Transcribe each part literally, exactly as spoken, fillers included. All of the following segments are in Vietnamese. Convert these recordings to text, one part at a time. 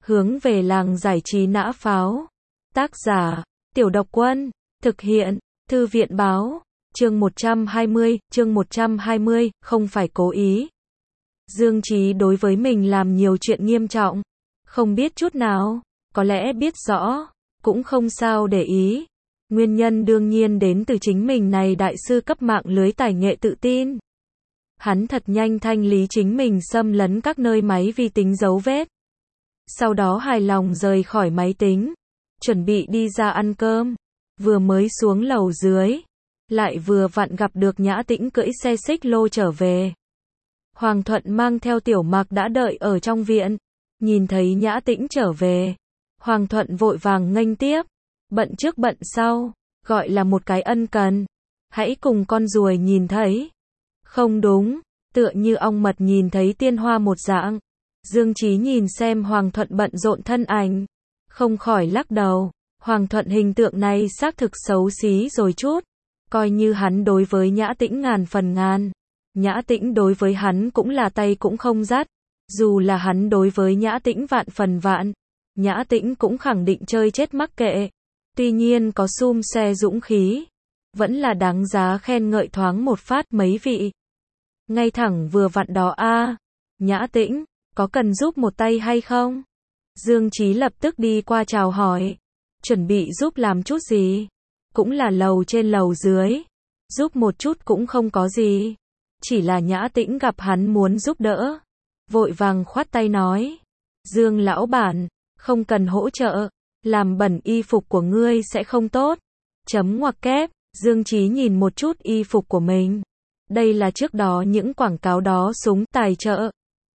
Hướng về làng giải trí nã pháo. Tác giả, Tiểu Độc Quân. Thực hiện, Thư viện Báo. Chương một trăm hai mươi, chương một trăm hai mươi, không phải cố ý. Dương Chí đối với mình làm nhiều chuyện nghiêm trọng. Không biết chút nào, có lẽ biết rõ, cũng không sao để ý. Nguyên nhân đương nhiên đến từ chính mình này đại sư cấp mạng lưới tài nghệ tự tin. Hắn thật nhanh thanh lý chính mình xâm lấn các nơi máy vi tính dấu vết. Sau đó hài lòng rời khỏi máy tính, chuẩn bị đi ra ăn cơm. Vừa mới xuống lầu dưới, lại vừa vặn gặp được Nhã Tĩnh cưỡi xe xích lô trở về. Hoàng Thuận mang theo Tiểu Mặc đã đợi ở trong viện, nhìn thấy Nhã Tĩnh trở về, Hoàng Thuận vội vàng nghênh tiếp, bận trước bận sau, gọi là một cái ân cần. Hãy cùng con ruồi nhìn thấy. Không đúng, tựa như ong mật nhìn thấy tiên hoa một dạng. Dương Chí nhìn xem Hoàng Thuận bận rộn thân ảnh, không khỏi lắc đầu. Hoàng Thuận hình tượng này xác thực xấu xí rồi chút. Coi như hắn đối với Nhã Tĩnh ngàn phần ngàn, Nhã Tĩnh đối với hắn cũng là tay cũng không dắt. Dù là hắn đối với Nhã Tĩnh vạn phần vạn, Nhã Tĩnh cũng khẳng định chơi chết mắc kệ. Tuy nhiên có xum xe dũng khí, vẫn là đáng giá khen ngợi thoáng một phát mấy vị. Ngay thẳng vừa vặn đó a. Nhã Tĩnh, có cần giúp một tay hay không? Dương Chí lập tức đi qua chào hỏi. Chuẩn bị giúp làm chút gì? Cũng là lầu trên lầu dưới. Giúp một chút cũng không có gì. Chỉ là Nhã Tĩnh gặp hắn muốn giúp đỡ, vội vàng khoát tay nói. Dương lão bản, không cần hỗ trợ. Làm bẩn y phục của ngươi sẽ không tốt. Chấm ngoặc kép. Dương Chí nhìn một chút y phục của mình. Đây là trước đó những quảng cáo đó súng tài trợ.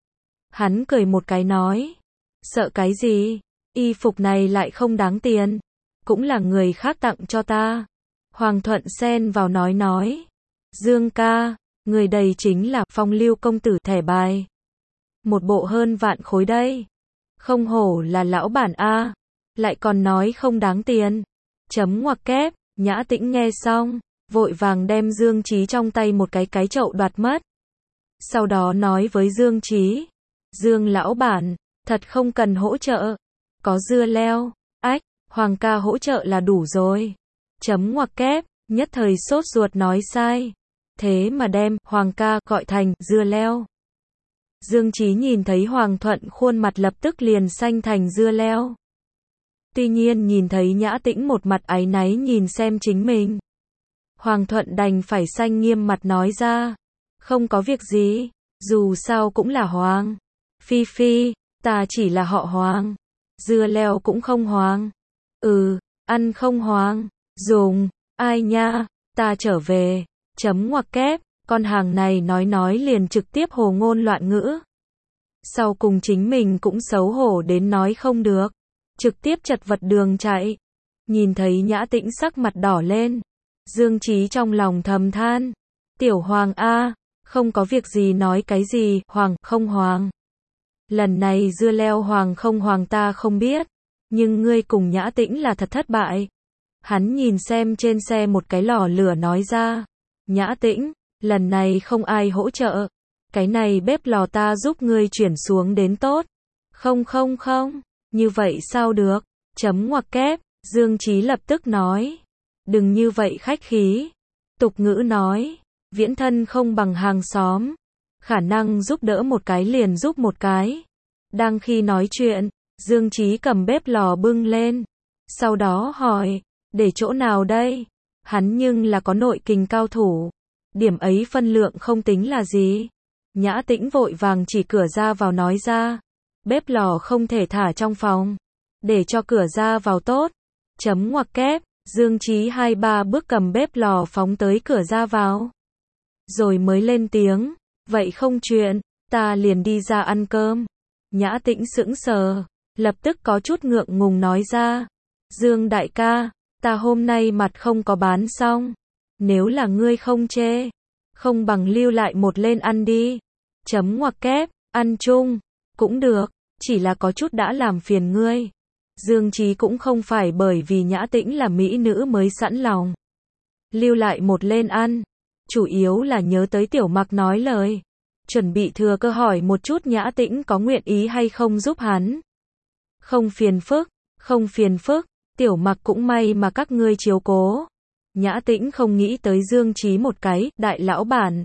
Hắn cười một cái nói. Sợ cái gì? Y phục này lại không đáng tiền. Cũng là người khác tặng cho ta. Hoàng Thuận xen vào nói nói. Dương ca, người đầy chính là Phong Lưu công tử thẻ bài. Một bộ hơn vạn khối đây. Không hổ là lão bản a, lại còn nói không đáng tiền. Chấm ngoặc kép. Nhã Tĩnh nghe xong, vội vàng đem Dương Chí trong tay một cái cái chậu đoạt mất. Sau đó nói với Dương Chí. Dương lão bản, thật không cần hỗ trợ. Có dưa leo. Ách, Hoàng ca hỗ trợ là đủ rồi. Chấm ngoặc kép. Nhất thời sốt ruột nói sai. Thế mà đem Hoàng ca gọi thành dưa leo. Dương Chí nhìn thấy Hoàng Thuận khuôn mặt lập tức liền xanh thành dưa leo. Tuy nhiên nhìn thấy Nhã Tĩnh một mặt áy náy nhìn xem chính mình, Hoàng Thuận đành phải xanh nghiêm mặt nói ra. Không có việc gì, dù sao cũng là Hoàng. Phi Phi, ta chỉ là họ Hoàng. Dưa leo cũng không Hoàng. Ừ, ăn không Hoàng. Dùng, ai nha, ta trở về. Chấm ngoặc kép, con hàng này nói nói liền trực tiếp hồ ngôn loạn ngữ. Sau cùng chính mình cũng xấu hổ đến nói không được. Trực tiếp chật vật đường chạy. Nhìn thấy Nhã Tĩnh sắc mặt đỏ lên, Dương Chí trong lòng thầm than. Tiểu Hoàng a, không có việc gì nói cái gì, Hoàng, không Hoàng. Lần này dưa leo Hoàng không Hoàng ta không biết, nhưng ngươi cùng Nhã Tĩnh là thật thất bại. Hắn nhìn xem trên xe một cái lò lửa nói ra. Nhã Tĩnh, lần này không ai hỗ trợ. Cái này bếp lò ta giúp ngươi chuyển xuống đến tốt. Không không không. Như vậy sao được? Chấm ngoặc kép. Dương Chí lập tức nói. Đừng như vậy khách khí. Tục ngữ nói, viễn thân không bằng hàng xóm. Khả năng giúp đỡ một cái liền giúp một cái. Đang khi nói chuyện, Dương Chí cầm bếp lò bưng lên. Sau đó hỏi, để chỗ nào đây? Hắn nhưng là có nội kình cao thủ. Điểm ấy phân lượng không tính là gì. Nhã Tĩnh vội vàng chỉ cửa ra vào nói ra. Bếp lò không thể thả trong phòng. Để cho cửa ra vào tốt. Chấm ngoặc kép. Dương Chí hai ba bước cầm bếp lò phóng tới cửa ra vào. Rồi mới lên tiếng. Vậy không chuyện, ta liền đi ra ăn cơm. Nhã Tĩnh sững sờ. Lập tức có chút ngượng ngùng nói ra. Dương đại ca, ta hôm nay mặt không có bán xong. Nếu là ngươi không chê, không bằng lưu lại một lên ăn đi. Chấm ngoặc kép. Ăn chung. Cũng được. Chỉ là có chút đã làm phiền ngươi. Dương Chí cũng không phải bởi vì Nhã Tĩnh là mỹ nữ mới sẵn lòng lưu lại một lên ăn. Chủ yếu là nhớ tới Tiểu Mặc nói lời. Chuẩn bị thừa cơ hỏi một chút Nhã Tĩnh có nguyện ý hay không giúp hắn. Không phiền phức, không phiền phức, Tiểu Mặc cũng may mà các ngươi chiếu cố. Nhã Tĩnh không nghĩ tới Dương Chí một cái, đại lão bản.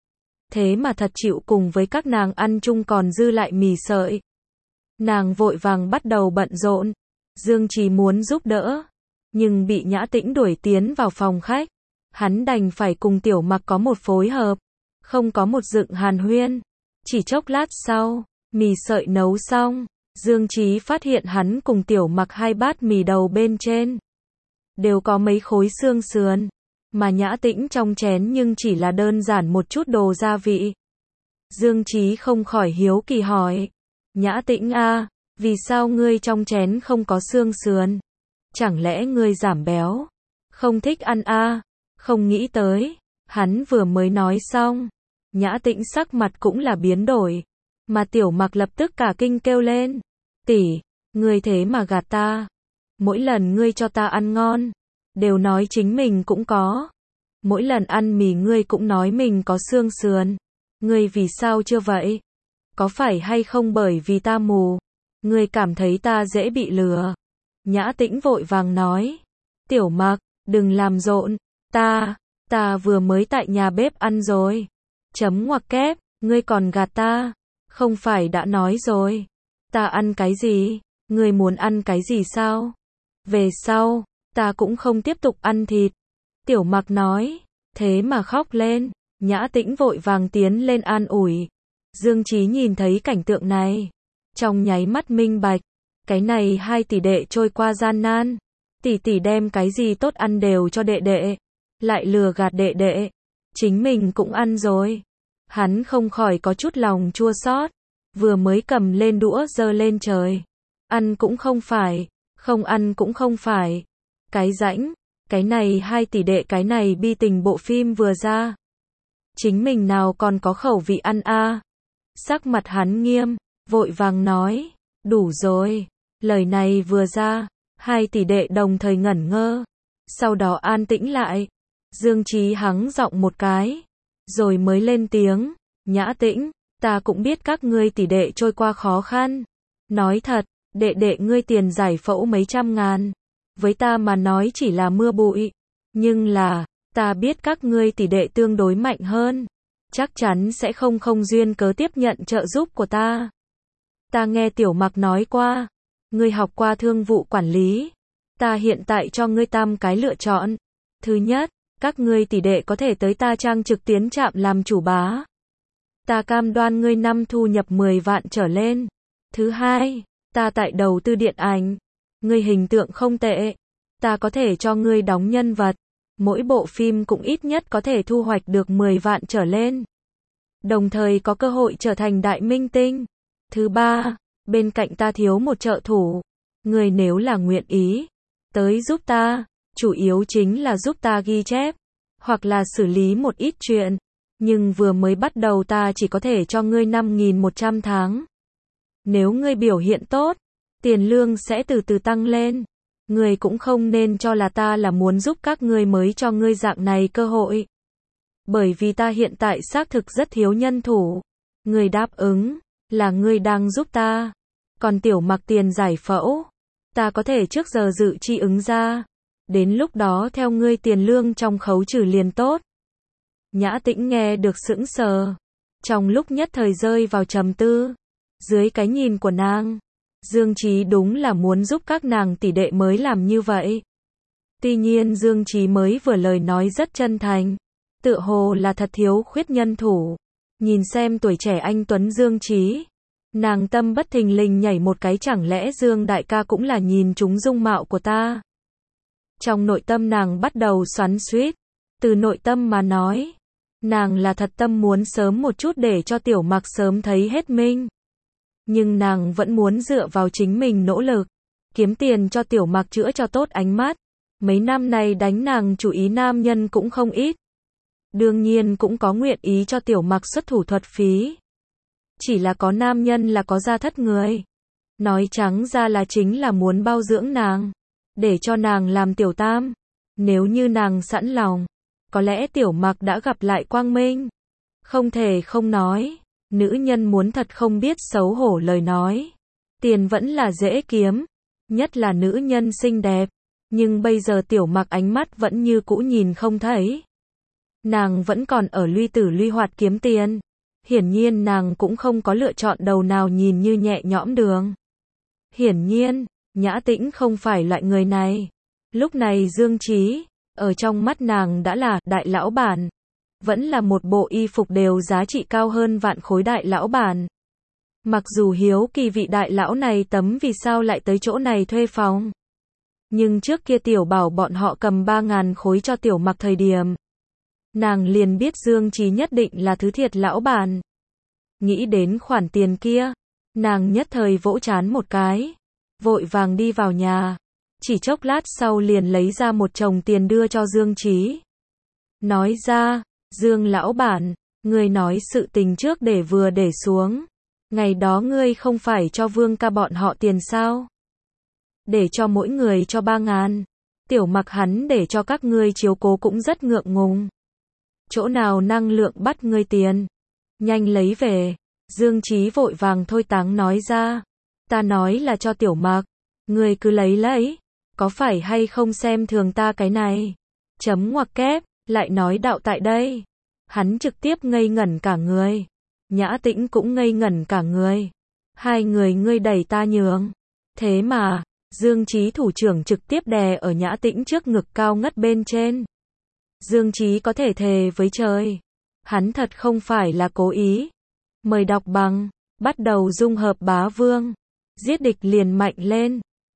Thế mà thật chịu cùng với các nàng ăn chung còn dư lại mì sợi. Nàng vội vàng bắt đầu bận rộn. Dương Chí muốn giúp đỡ, nhưng bị Nhã Tĩnh đuổi tiến vào phòng khách. Hắn đành phải cùng Tiểu Mặc có một phối hợp, không có một dựng hàn huyên. Chỉ chốc lát sau, mì sợi nấu xong, Dương Chí phát hiện hắn cùng Tiểu Mặc hai bát mì đầu bên trên đều có mấy khối xương sườn, mà Nhã Tĩnh trong chén nhưng chỉ là đơn giản một chút đồ gia vị. Dương Chí không khỏi hiếu kỳ hỏi, Nhã Tĩnh a, vì sao ngươi trong chén không có xương sườn? Chẳng lẽ ngươi giảm béo? Không thích ăn a? Không nghĩ tới, hắn vừa mới nói xong, Nhã Tĩnh sắc mặt cũng là biến đổi, mà Tiểu Mặc lập tức cả kinh kêu lên, tỷ, ngươi thế mà gạt ta. Mỗi lần ngươi cho ta ăn ngon, đều nói chính mình cũng có. Mỗi lần ăn mì ngươi cũng nói mình có xương sườn. Ngươi vì sao chưa vậy? Có phải hay không bởi vì ta mù? Ngươi cảm thấy ta dễ bị lừa? Nhã Tĩnh vội vàng nói, Tiểu Mặc, đừng làm rộn, ta, ta vừa mới tại nhà bếp ăn rồi. Chấm ngoặc kép, ngươi còn gạt ta, không phải đã nói rồi, ta ăn cái gì, ngươi muốn ăn cái gì sao? Về sau, ta cũng không tiếp tục ăn thịt. Tiểu Mặc nói, thế mà khóc lên. Nhã Tĩnh vội vàng tiến lên an ủi. Dương Chí nhìn thấy cảnh tượng này, trong nháy mắt minh bạch, cái này hai tỷ đệ trôi qua gian nan, tỷ tỷ đem cái gì tốt ăn đều cho đệ đệ, lại lừa gạt đệ đệ, chính mình cũng ăn rồi. Hắn không khỏi có chút lòng chua xót, vừa mới cầm lên đũa giơ lên trời, ăn cũng không phải, không ăn cũng không phải. Cái rãnh, cái này hai tỷ đệ cái này bi tình bộ phim vừa ra, chính mình nào còn có khẩu vị ăn a? Sắc mặt hắn nghiêm, vội vàng nói, đủ rồi. Lời này vừa ra, hai tỷ đệ đồng thời ngẩn ngơ, sau đó an tĩnh lại. Dương Chí hắng giọng một cái, rồi mới lên tiếng, Nhã Tĩnh, ta cũng biết các ngươi tỷ đệ trôi qua khó khăn. Nói thật, đệ đệ ngươi tiền giải phẫu mấy trăm ngàn, với ta mà nói chỉ là mưa bụi. Nhưng là, ta biết các ngươi tỷ đệ tương đối mạnh hơn, chắc chắn sẽ không không duyên cớ tiếp nhận trợ giúp của ta. Ta nghe Tiểu Mặc nói qua, ngươi học qua thương vụ quản lý. Ta hiện tại cho ngươi tam cái lựa chọn. Thứ nhất, các ngươi tỷ đệ có thể tới ta Trang Trực tiến trạm làm chủ bá. Ta cam đoan ngươi năm thu nhập mười vạn trở lên. Thứ hai, ta tại đầu tư điện ảnh. Ngươi hình tượng không tệ, ta có thể cho ngươi đóng nhân vật. Mỗi bộ phim cũng ít nhất có thể thu hoạch được mười vạn trở lên. Đồng thời có cơ hội trở thành đại minh tinh. Thứ ba, bên cạnh ta thiếu một trợ thủ. Ngươi nếu là nguyện ý tới giúp ta, chủ yếu chính là giúp ta ghi chép, hoặc là xử lý một ít chuyện. Nhưng vừa mới bắt đầu ta chỉ có thể cho ngươi năm nghìn một trăm tháng. Nếu ngươi biểu hiện tốt, tiền lương sẽ từ từ tăng lên. Ngươi cũng không nên cho là ta là muốn giúp các ngươi mới cho ngươi dạng này cơ hội. Bởi vì ta hiện tại xác thực rất thiếu nhân thủ. Ngươi đáp ứng, là ngươi đang giúp ta. Còn Tiểu Mặc tiền giải phẫu, ta có thể trước giờ dự chi ứng ra. Đến lúc đó theo ngươi tiền lương trong khấu trừ liền tốt. Nhã Tĩnh nghe được sững sờ, trong lúc nhất thời rơi vào trầm tư. Dưới cái nhìn của nàng, Dương Chí đúng là muốn giúp các nàng tỷ đệ mới làm như vậy. Tuy nhiên Dương Chí mới vừa lời nói rất chân thành, tựa hồ là thật thiếu khuyết nhân thủ. Nhìn xem tuổi trẻ anh tuấn Dương Chí, nàng tâm bất thình lình nhảy một cái, chẳng lẽ Dương đại ca cũng là nhìn trúng dung mạo của ta? Trong nội tâm nàng bắt đầu xoắn xuýt, từ nội tâm mà nói, nàng là thật tâm muốn sớm một chút để cho Tiểu Mặc sớm thấy hết mình. Nhưng nàng vẫn muốn dựa vào chính mình nỗ lực, kiếm tiền cho Tiểu Mặc chữa cho tốt ánh mắt. Mấy năm này đánh nàng chủ ý nam nhân cũng không ít. Đương nhiên cũng có nguyện ý cho Tiểu Mặc xuất thủ thuật phí. Chỉ là có nam nhân là có gia thất người. Nói trắng ra là chính là muốn bao dưỡng nàng, để cho nàng làm tiểu tam. Nếu như nàng sẵn lòng, có lẽ Tiểu Mặc đã gặp lại quang minh. Không thể không nói, nữ nhân muốn thật không biết xấu hổ lời nói, Tiền vẫn là dễ kiếm, nhất là nữ nhân xinh đẹp, nhưng bây giờ Tiểu Mặc ánh mắt vẫn như cũ nhìn không thấy. Nàng vẫn còn ở luy tử luy hoạt kiếm tiền. Hiển nhiên nàng cũng không có lựa chọn đầu nào nhìn như nhẹ nhõm đường. Hiển nhiên, Nhã Tĩnh không phải loại người này. Lúc này Dương Chí, ở trong mắt nàng đã là đại lão bản. Vẫn là một bộ y phục đều giá trị cao hơn vạn khối đại lão bản. Mặc dù hiếu kỳ vị đại lão này tấm vì sao lại tới chỗ này thuê phòng. Nhưng trước kia Tiểu Bảo bọn họ cầm ba ngàn khối cho Tiểu Mặc thời điểm. Nàng liền biết Dương Chí nhất định là thứ thiệt lão bản. Nghĩ đến khoản tiền kia, nàng nhất thời vỗ trán một cái. Vội vàng đi vào nhà. Chỉ chốc lát sau liền lấy ra một chồng tiền đưa cho Dương Chí. Nói ra, Dương lão bản, ngươi nói sự tình trước để vừa để xuống. Ngày đó ngươi không phải cho Vương ca bọn họ tiền sao? Để cho mỗi người cho ba ngàn. Tiểu Mặc hắn để cho các ngươi chiếu cố cũng rất ngượng ngùng. Chỗ nào năng lượng bắt ngươi tiền? Nhanh lấy về. Dương Chí vội vàng thôi táng nói ra. Ta nói là cho Tiểu Mặc. Ngươi cứ lấy lấy. Có phải hay không xem thường ta cái này? Chấm ngoặc kép, lại nói đạo tại đây. Hắn trực tiếp ngây ngẩn cả người. Nhã Tĩnh cũng ngây ngẩn cả người. Hai người ngươi đẩy ta nhường. Thế mà, Dương Chí thủ trưởng trực tiếp đè ở Nhã Tĩnh trước ngực cao ngất bên trên. Dương Chí có thể thề với trời. Hắn thật không phải là cố ý. Mời đọc bằng. Bắt đầu dung hợp bá vương. Giết địch liền mạnh lên.